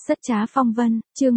Rất trá phong vân, chương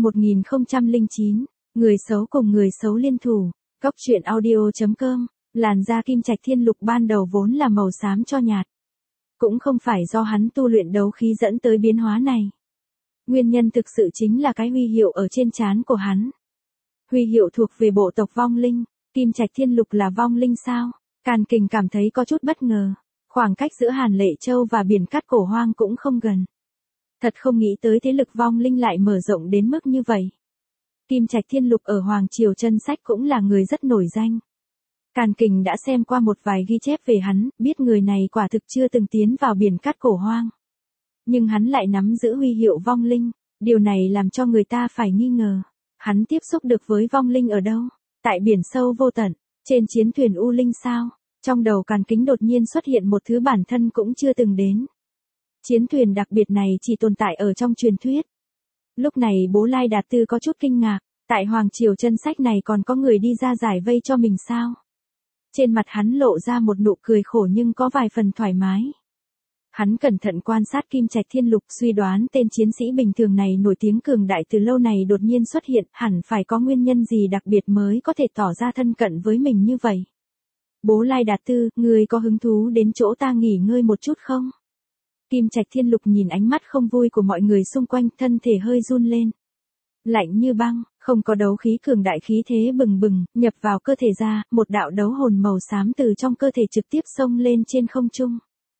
1009, người xấu cùng người xấu liên thủ, Cóc truyện audio.com, làn da Kim Trạch Thiên Lục ban đầu vốn là màu xám cho nhạt. Cũng không phải do hắn tu luyện đấu khí dẫn tới biến hóa này. Nguyên nhân thực sự chính là cái huy hiệu ở trên trán của hắn. Huy hiệu thuộc về bộ tộc vong linh, Kim Trạch Thiên Lục là vong linh sao? Càn Kình cảm thấy có chút bất ngờ, khoảng cách giữa Hàn Lệ Châu và biển cát cổ hoang cũng không gần. Thật không nghĩ tới thế lực vong linh lại mở rộng đến mức như vậy. Kim Trạch Thiên Lục ở Hoàng Triều Chân Sách cũng là người rất nổi danh. Càn Kình đã xem qua một vài ghi chép về hắn, biết người này quả thực chưa từng tiến vào biển cát cổ hoang. Nhưng hắn lại nắm giữ huy hiệu vong linh, điều này làm cho người ta phải nghi ngờ. Hắn tiếp xúc được với vong linh ở đâu? Tại biển sâu vô tận, trên chiến thuyền U Linh sao? Trong đầu Càn Kính đột nhiên xuất hiện một thứ bản thân cũng chưa từng đến. Chiến thuyền đặc biệt này chỉ tồn tại ở trong truyền thuyết. Lúc này Bố Lai Đạt Tư có chút kinh ngạc, tại Hoàng Triều Chân Sách này còn có người đi ra giải vây cho mình sao? Trên mặt hắn lộ ra một nụ cười khổ nhưng có vài phần thoải mái. Hắn cẩn thận quan sát Kim Trạch Thiên Lục, suy đoán tên chiến sĩ bình thường này nổi tiếng cường đại từ lâu này đột nhiên xuất hiện, hẳn phải có nguyên nhân gì đặc biệt mới có thể tỏ ra thân cận với mình như vậy. Bố Lai Đạt Tư, ngươi có hứng thú đến chỗ ta nghỉ ngơi một chút không? Kim Trạch Thiên Lục nhìn ánh mắt không vui của mọi người xung quanh, thân thể hơi run lên. Lạnh như băng, không có đấu khí cường đại, khí thế bừng bừng, nhập vào cơ thể ra, một đạo đấu hồn màu xám từ trong cơ thể trực tiếp xông lên trên không trung.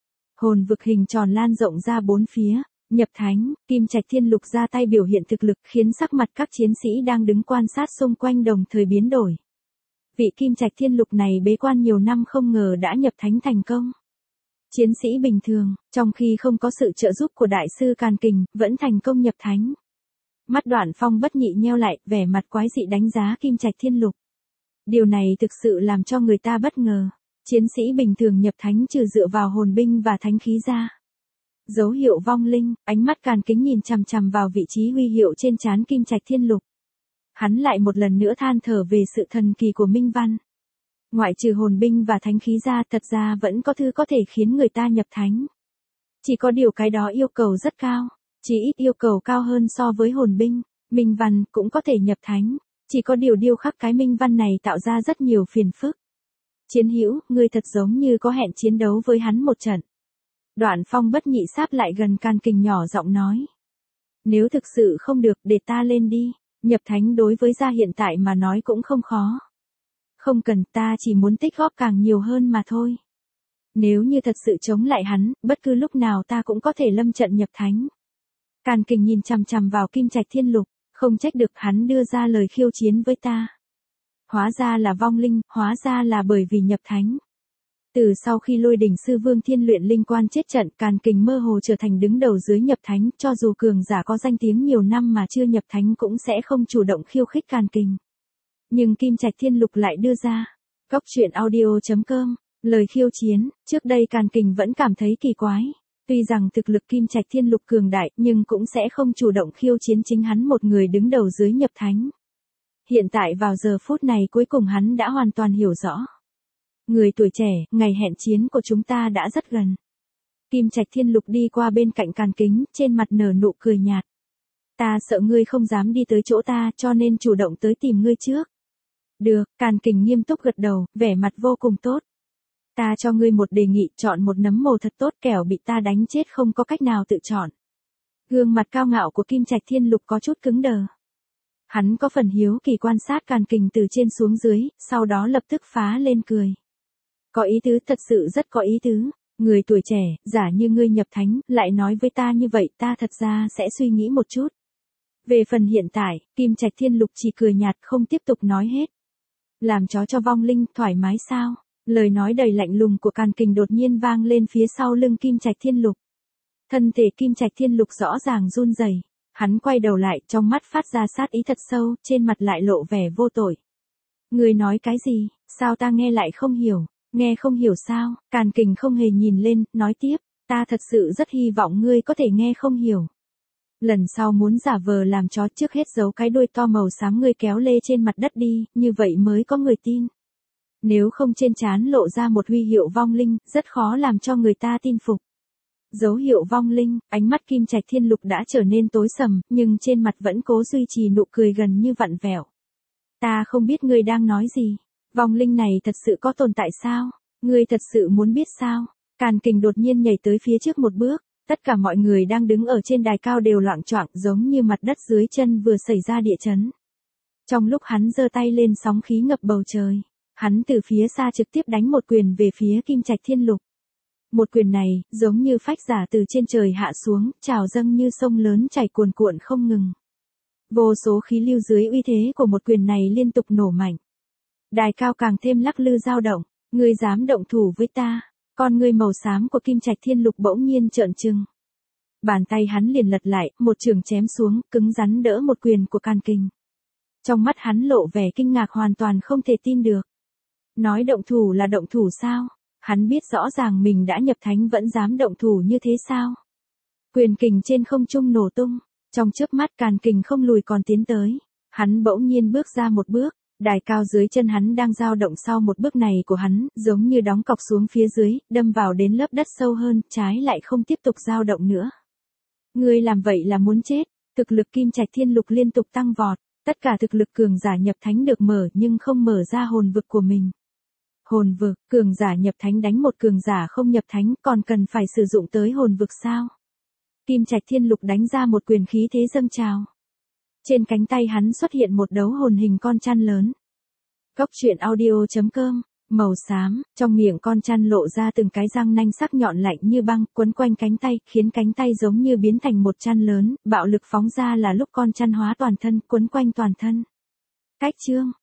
Hồn vực hình tròn lan rộng ra bốn phía, nhập thánh, Kim Trạch Thiên Lục ra tay biểu hiện thực lực khiến sắc mặt các chiến sĩ đang đứng quan sát xung quanh đồng thời biến đổi. Vị Kim Trạch Thiên Lục này bế quan nhiều năm không ngờ đã nhập thánh thành công. Chiến sĩ bình thường, trong khi không có sự trợ giúp của đại sư Càn Kình, vẫn thành công nhập thánh. Mắt Đoạn Phong bất nhị nheo lại, vẻ mặt quái dị đánh giá Kim Trạch Thiên Lục. Điều này thực sự làm cho người ta bất ngờ. Chiến sĩ bình thường nhập thánh trừ dựa vào hồn binh và thánh khí ra. Dấu hiệu vong linh, ánh mắt Càn Kính nhìn chằm chằm vào vị trí huy hiệu trên trán Kim Trạch Thiên Lục. Hắn lại một lần nữa than thở về sự thần kỳ của minh văn. Ngoại trừ hồn binh và thánh khí ra, thật ra vẫn có thứ có thể khiến người ta nhập thánh. Chỉ có điều cái đó yêu cầu rất cao, chỉ ít yêu cầu cao hơn so với hồn binh, minh văn cũng có thể nhập thánh, chỉ có điều điêu khắc cái minh văn này tạo ra rất nhiều phiền phức. Chiến hữu, ngươi thật giống như có hẹn chiến đấu với hắn một trận. Đoạn Phong bất nhị sáp lại gần Càn Kình nhỏ giọng nói. Nếu thực sự không được, để ta lên đi, nhập thánh đối với gia hiện tại mà nói cũng không khó. Không cần, ta chỉ muốn tích góp càng nhiều hơn mà thôi. Nếu như thật sự chống lại hắn, bất cứ lúc nào ta cũng có thể lâm trận nhập thánh. Càn Kình nhìn chằm chằm vào Kim Trạch Thiên Lục, không trách được hắn đưa ra lời khiêu chiến với ta. Hóa ra là vong linh, hóa ra là bởi vì nhập thánh. Từ sau khi Lôi Đỉnh Sư Vương Thiên Luyện Linh Quan chết trận, Càn Kình mơ hồ trở thành đứng đầu dưới nhập thánh, cho dù cường giả có danh tiếng nhiều năm mà chưa nhập thánh cũng sẽ không chủ động khiêu khích Càn Kình. Nhưng Kim Trạch Thiên Lục lại đưa ra. Cóc truyện audio.com, lời khiêu chiến, trước đây Càn Kình vẫn cảm thấy kỳ quái. Tuy rằng thực lực Kim Trạch Thiên Lục cường đại, nhưng cũng sẽ không chủ động khiêu chiến chính hắn một người đứng đầu dưới nhập thánh. Hiện tại vào giờ phút này cuối cùng hắn đã hoàn toàn hiểu rõ. Người tuổi trẻ, ngày hẹn chiến của chúng ta đã rất gần. Kim Trạch Thiên Lục đi qua bên cạnh Càn Kính, trên mặt nở nụ cười nhạt. Ta sợ ngươi không dám đi tới chỗ ta, cho nên chủ động tới tìm ngươi trước. Được, Càn Kình nghiêm túc gật đầu, vẻ mặt vô cùng tốt. Ta cho ngươi một đề nghị, chọn một nấm mồ thật tốt, kẻo bị ta đánh chết không có cách nào tự chọn. Gương mặt cao ngạo của Kim Trạch Thiên Lục có chút cứng đờ. Hắn có phần hiếu kỳ quan sát Càn Kình từ trên xuống dưới, sau đó lập tức phá lên cười. Có ý tứ, thật sự rất có ý tứ. Người tuổi trẻ, giả như ngươi nhập thánh, lại nói với ta như vậy, ta thật ra sẽ suy nghĩ một chút. Về phần hiện tại, Kim Trạch Thiên Lục chỉ cười nhạt không tiếp tục nói hết. Làm chó cho vong linh, thoải mái sao? Lời nói đầy lạnh lùng của Càn Kình đột nhiên vang lên phía sau lưng Kim Trạch Thiên Lục. Thân thể Kim Trạch Thiên Lục rõ ràng run rẩy. Hắn quay đầu lại, trong mắt phát ra sát ý thật sâu, trên mặt lại lộ vẻ vô tội. Ngươi nói cái gì, sao ta nghe lại không hiểu, nghe không hiểu sao? Càn Kình không hề nhìn lên, nói tiếp, ta thật sự rất hy vọng ngươi có thể nghe không hiểu. Lần sau muốn giả vờ làm chó, trước hết giấu cái đuôi to màu xám ngươi kéo lê trên mặt đất đi, như vậy mới có người tin. Nếu không trên trán lộ ra một huy hiệu vong linh, rất khó làm cho người ta tin phục. Dấu hiệu vong linh, ánh mắt Kim Trạch Thiên Lục đã trở nên tối sầm, nhưng trên mặt vẫn cố duy trì nụ cười gần như vặn vẹo. Ta không biết ngươi đang nói gì. Vong linh này thật sự có tồn tại sao? Ngươi thật sự muốn biết sao? Càn Kình đột nhiên nhảy tới phía trước một bước. Tất cả mọi người đang đứng ở trên đài cao đều loạng choạng giống như mặt đất dưới chân vừa xảy ra địa chấn. Trong lúc hắn giơ tay lên sóng khí ngập bầu trời. Hắn từ phía xa trực tiếp đánh một quyền về phía Kim Trạch Thiên Lục. Một quyền này, giống như phách giả từ trên trời hạ xuống, trào dâng như sông lớn chảy cuồn cuộn không ngừng. Vô số khí lưu dưới uy thế của một quyền này liên tục nổ mạnh. Đài cao càng thêm lắc lư dao động, ngươi dám động thủ với ta. Con ngươi màu xám của Kim Trạch Thiên Lục bỗng nhiên trợn trừng. Bàn tay hắn liền lật lại, một chưởng chém xuống, cứng rắn đỡ một quyền của Càn Kình. Trong mắt hắn lộ vẻ kinh ngạc hoàn toàn không thể tin được. Nói động thủ là động thủ sao? Hắn biết rõ ràng mình đã nhập thánh vẫn dám động thủ như thế sao? Quyền kình trên không trung nổ tung, trong chớp mắt Càn Kình không lùi còn tiến tới. Hắn bỗng nhiên bước ra một bước, đài cao dưới chân hắn đang dao động sau một bước này của hắn, giống như đóng cọc xuống phía dưới, đâm vào đến lớp đất sâu hơn, trái lại không tiếp tục dao động nữa. Ngươi làm vậy là muốn chết, thực lực Kim Trạch Thiên Lục liên tục tăng vọt, tất cả thực lực cường giả nhập thánh được mở nhưng không mở ra hồn vực của mình. Hồn vực, cường giả nhập thánh đánh một cường giả không nhập thánh còn cần phải sử dụng tới hồn vực sao? Kim Trạch Thiên Lục đánh ra một quyền khí thế dâng trào. Trên cánh tay hắn xuất hiện một đấu hồn hình con chăn lớn. Góc truyện audio.com, màu xám, trong miệng con chăn lộ ra từng cái răng nanh sắc nhọn lạnh như băng, quấn quanh cánh tay, khiến cánh tay giống như biến thành một chăn lớn, bạo lực phóng ra là lúc con chăn hóa toàn thân, quấn quanh toàn thân. Cách chương